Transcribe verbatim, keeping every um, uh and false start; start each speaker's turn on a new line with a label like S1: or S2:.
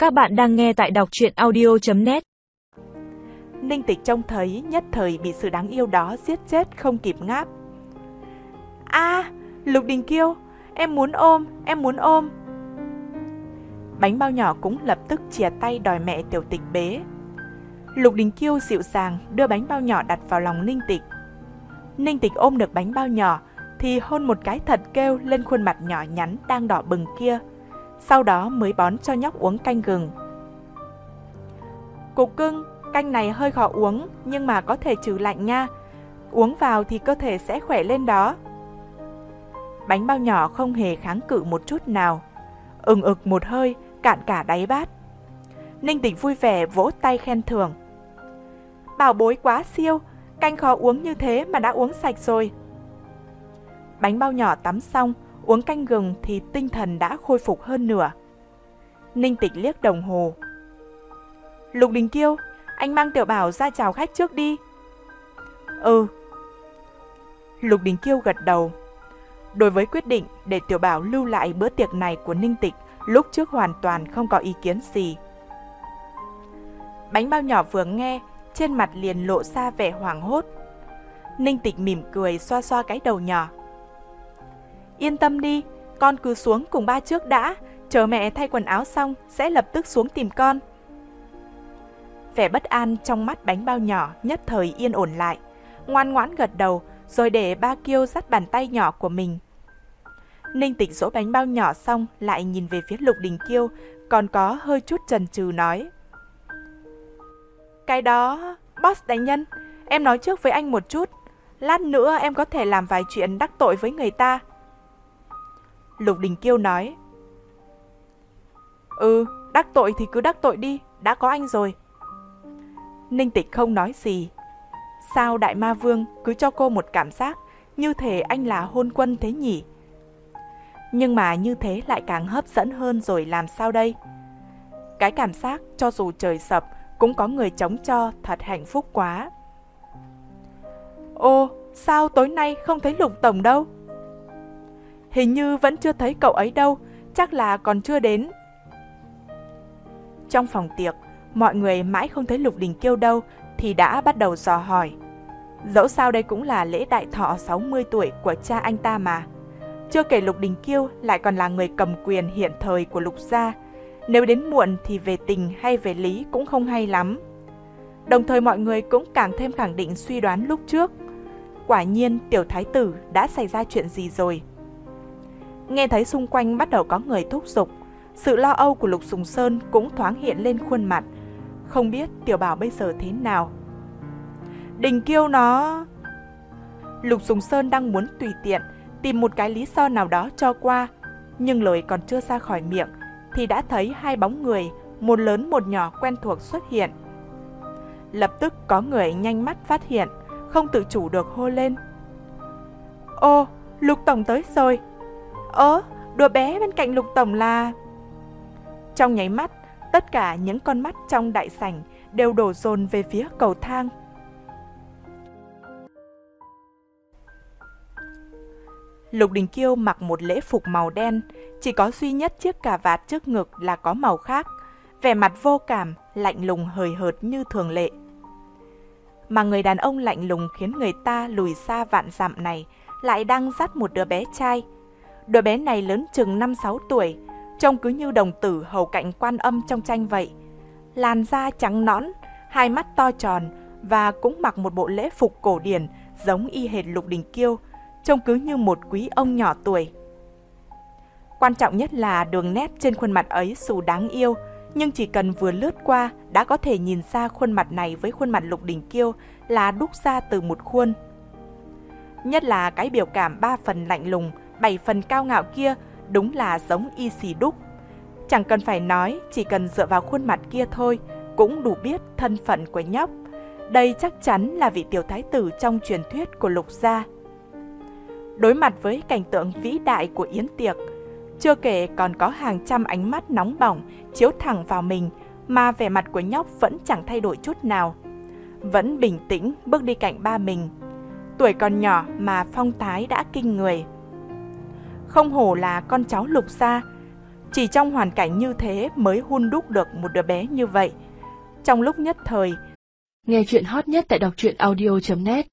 S1: Các bạn đang nghe tại đọc truyện audio chấm net.
S2: Ninh Tịch trông thấy nhất thời bị sự đáng yêu đó giết chết không kịp ngáp. A, à, Lục Đình Kiêu, em muốn ôm, em muốn ôm. Bánh bao nhỏ cũng lập tức chìa tay đòi mẹ Tiểu Tịch bế. Lục Đình Kiêu dịu dàng đưa bánh bao nhỏ đặt vào lòng Ninh Tịch. Ninh Tịch ôm được bánh bao nhỏ thì hôn một cái thật kêu lên khuôn mặt nhỏ nhắn đang đỏ bừng kia. Sau đó mới bón cho nhóc uống canh gừng. Cục cưng, canh này hơi khó uống nhưng mà có thể trừ lạnh nha. Uống vào thì cơ thể sẽ khỏe lên đó. Bánh bao nhỏ không hề kháng cự một chút nào. Ừng ực một hơi, cạn cả đáy bát. Ninh Tịch vui vẻ vỗ tay khen thưởng. Bảo bối quá siêu, canh khó uống như thế mà đã uống sạch rồi. Bánh bao nhỏ tắm xong, uống canh gừng thì tinh thần đã khôi phục hơn nửa. Ninh Tịch liếc đồng hồ. Lục Đình Kiêu, anh mang Tiểu Bảo ra chào khách trước đi. Ừ. Lục Đình Kiêu gật đầu. Đối với quyết định để Tiểu Bảo lưu lại bữa tiệc này của Ninh Tịch, lúc trước hoàn toàn không có ý kiến gì. Bánh bao nhỏ vừa nghe, trên mặt liền lộ ra vẻ hoảng hốt. Ninh Tịch mỉm cười xoa xoa cái đầu nhỏ. Yên tâm đi, con cứ xuống cùng ba trước đã, chờ mẹ thay quần áo xong sẽ lập tức xuống tìm con. Vẻ bất an trong mắt bánh bao nhỏ nhất thời yên ổn lại, ngoan ngoãn gật đầu rồi để ba Kiêu dắt bàn tay nhỏ của mình. Ninh Tịch dỗ bánh bao nhỏ xong lại nhìn về phía Lục Đình Kiêu, còn có hơi chút chần chừ nói. Cái đó, boss đại nhân, em nói trước với anh một chút, lát nữa em có thể làm vài chuyện đắc tội với người ta. Lục Đình Kiêu nói. Ừ, đắc tội thì cứ đắc tội đi, đã có anh rồi. Ninh Tịch không nói gì. Sao Đại Ma Vương cứ cho cô một cảm giác như thể anh là hôn quân thế nhỉ? Nhưng mà như thế lại càng hấp dẫn hơn rồi làm sao đây? Cái cảm giác cho dù trời sập cũng có người chống cho thật hạnh phúc quá. Ô, sao tối nay không thấy Lục Tổng đâu? Hình như vẫn chưa thấy cậu ấy đâu, chắc là còn chưa đến. Trong phòng tiệc, mọi người mãi không thấy Lục Đình Kiêu đâu thì đã bắt đầu dò hỏi. Dẫu sao đây cũng là lễ đại thọ sáu mươi tuổi của cha anh ta mà. Chưa kể Lục Đình Kiêu lại còn là người cầm quyền hiện thời của Lục gia. Nếu đến muộn thì về tình hay về lý cũng không hay lắm. Đồng thời mọi người cũng càng thêm khẳng định suy đoán lúc trước. Quả nhiên tiểu thái tử đã xảy ra chuyện gì rồi. Nghe thấy xung quanh bắt đầu có người thúc giục, sự lo âu của Lục Sùng Sơn cũng thoáng hiện lên khuôn mặt. Không biết Tiểu Bảo bây giờ thế nào. Đình Kiêu nó... Lục Sùng Sơn đang muốn tùy tiện tìm một cái lý do nào đó cho qua, nhưng lời còn chưa ra khỏi miệng thì đã thấy hai bóng người, một lớn một nhỏ quen thuộc xuất hiện. Lập tức có người nhanh mắt phát hiện, không tự chủ được hô lên. Ô, Lục Tổng tới rồi. Ơ, đứa bé bên cạnh Lục Tổng là... Trong nháy mắt, tất cả những con mắt trong đại sảnh đều đổ dồn về phía cầu thang. Lục Đình Kiêu mặc một lễ phục màu đen, chỉ có duy nhất chiếc cà vạt trước ngực là có màu khác, vẻ mặt vô cảm, lạnh lùng hời hợt như thường lệ. Mà người đàn ông lạnh lùng khiến người ta lùi xa vạn dặm này lại đang dắt một đứa bé trai. Đứa bé này lớn chừng năm sáu tuổi, trông cứ như đồng tử hầu cạnh Quan Âm trong tranh vậy. Làn da trắng nõn, hai mắt to tròn và cũng mặc một bộ lễ phục cổ điển giống y hệt Lục Đình Kiêu, trông cứ như một quý ông nhỏ tuổi. Quan trọng nhất là đường nét trên khuôn mặt ấy dù đáng yêu, nhưng chỉ cần vừa lướt qua đã có thể nhìn ra khuôn mặt này với khuôn mặt Lục Đình Kiêu là đúc ra từ một khuôn. Nhất là cái biểu cảm ba phần lạnh lùng, bảy phần cao ngạo kia đúng là giống y xì đúc. Chẳng cần phải nói, chỉ cần dựa vào khuôn mặt kia thôi cũng đủ biết thân phận của nhóc. Đây chắc chắn là vị tiểu thái tử trong truyền thuyết của Lục gia. Đối mặt với cảnh tượng vĩ đại của yến tiệc, chưa kể còn có hàng trăm ánh mắt nóng bỏng chiếu thẳng vào mình, mà vẻ mặt của nhóc vẫn chẳng thay đổi chút nào. Vẫn bình tĩnh bước đi cạnh ba mình. Tuổi còn nhỏ mà phong thái đã kinh người. Không hổ là con cháu Lục gia, Chỉ trong hoàn cảnh như thế mới hun đúc được một đứa bé như vậy. Trong lúc nhất thời,
S1: nghe chuyện hot nhất tại đọc truyện audio chấm net